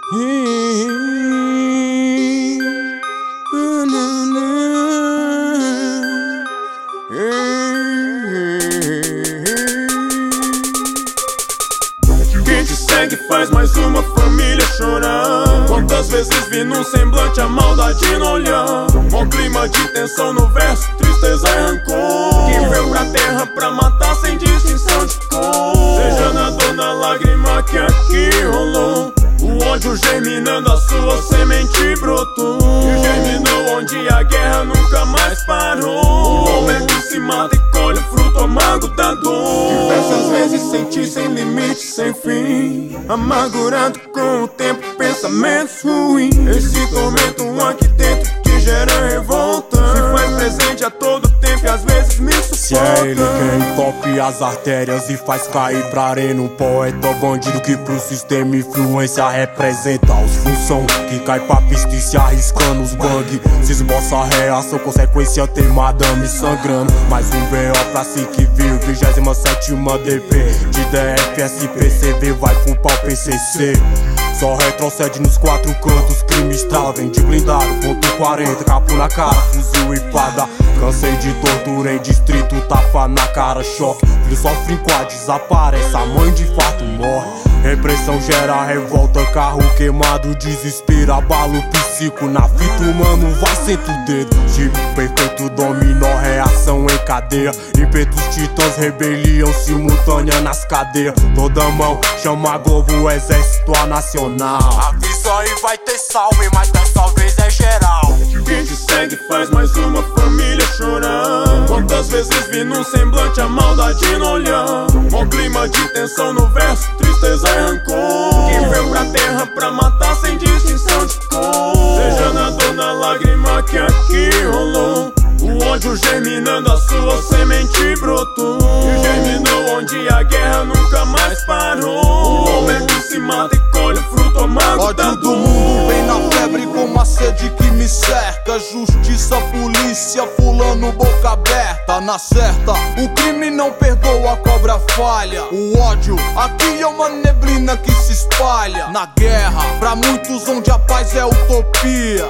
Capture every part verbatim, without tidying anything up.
Quem te segue faz mais uma família chorar. Quantas vezes vi num semblante a maldade no olhar. Com clima de tensão no verso, tristeza e rancor. Quem veio pra terra pra matar sem distinção de cor. Seja na dor, na lágrima que aqui rolou. O ódio germinando, a sua semente brotou. E germinou onde a guerra nunca mais parou. O homem que se mata e colhe o fruto amargo da dor. Diversas vezes senti sem limite, sem fim, amargurado com o tempo, pensamentos ruins. Esse tormento aqui dentro que gera revolta se faz presente a todo tempo e às vezes me sufoca. Se é ele quem entope as artérias e faz cair pra arena um poeta bandido que pro sistema influência representa os função que cai pra pista e se arriscando os bang. Se esboça a reação, consequência tem madame sangrando. Mais um B O pra si que viu, vigésima sétima D P de D F S P C V vai culpar o P C C. Só retrocede nos quatro cantos, crime estrala, vem de blindado, ponto quarenta, capo na cara, fuzil e fada. Cansei de tortura em distrito, tapa na cara, choque. Filho sofre em quad, desaparece, a mãe de fato morre. Repressão gera revolta, carro queimado, desespero, abalo psico. Na fita humano vai senta o dedo. Tipo perfeito, dominó, reação em cadeia. Ímpetos titãs, rebelião simultânea nas cadeias. Toda mão chama a Globo, o exército a nacional. Avisa aí vai ter salve, mas dessa vez é geral. Quem te segue faz mais uma família chorar. Quantas vezes vi num semblante a maldade no olhar. Com clima de tensão no verso, tristeza e rancor. Quem veio pra terra pra matar sem distinção de cor. Seja na dor, na lágrima que aqui rolou. O ódio germinando, a sua semente brotou. E germinou onde a guerra nunca mais parou. O homem que se mata e colhe o fruto amargo da ódio dor. do mundo vem na febre como a sede que me cerca. Justiça, polícia, fulano, boca aberta. Na certa, o crime não perdoa, a cobra falha. O ódio aqui é uma neblina que se espalha. Na guerra, pra muitos onde a paz é utopia.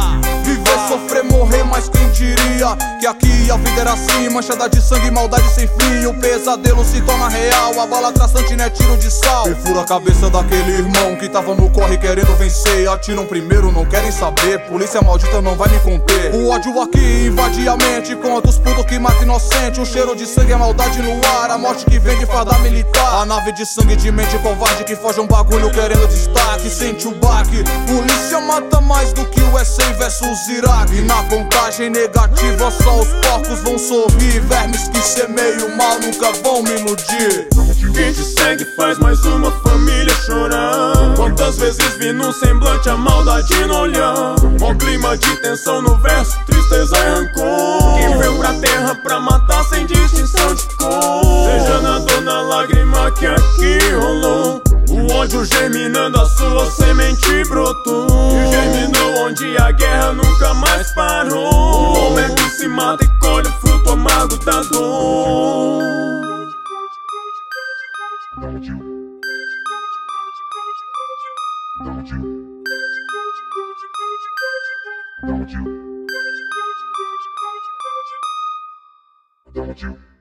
Viver, sofrer, morrer, mas quem diria que aqui a vida era assim, manchada de sangue, maldade sem fim. O pesadelo se torna real, a bala traçante não é tiro de sal. Perfura a cabeça daquele irmão que tava no corre querendo vencer. Atiram primeiro, não querem saber, polícia maldita não vai me conter. O ódio aqui invade a mente, contra os putos que mata inocente. O cheiro de sangue, a maldade no ar, a morte que vem de farda militar. A nave de sangue de mente covarde que foge um bagulho querendo destaque. Sente o baque, polícia mata mais do que o S A versus Iraque. Na contagem negativa só os porcos vão sorrir. Vermes que semeiam mal nunca vão me iludir. Quem te segue faz mais uma família chorar. Quantas vezes vi num semblante a maldade no olhar. Com clima de tensão no verso, tristeza e rancor. Quem veio pra terra pra matar sem distinção de cor. Seja na dor, na lágrima que aqui rolou. O ódio germinando, a sua semente brotou. E germinou onde a guerra nunca mais parou. O homem que se mata e colhe o fruto amargo da dor. Don't you? Don't you? Don't you? Don't you?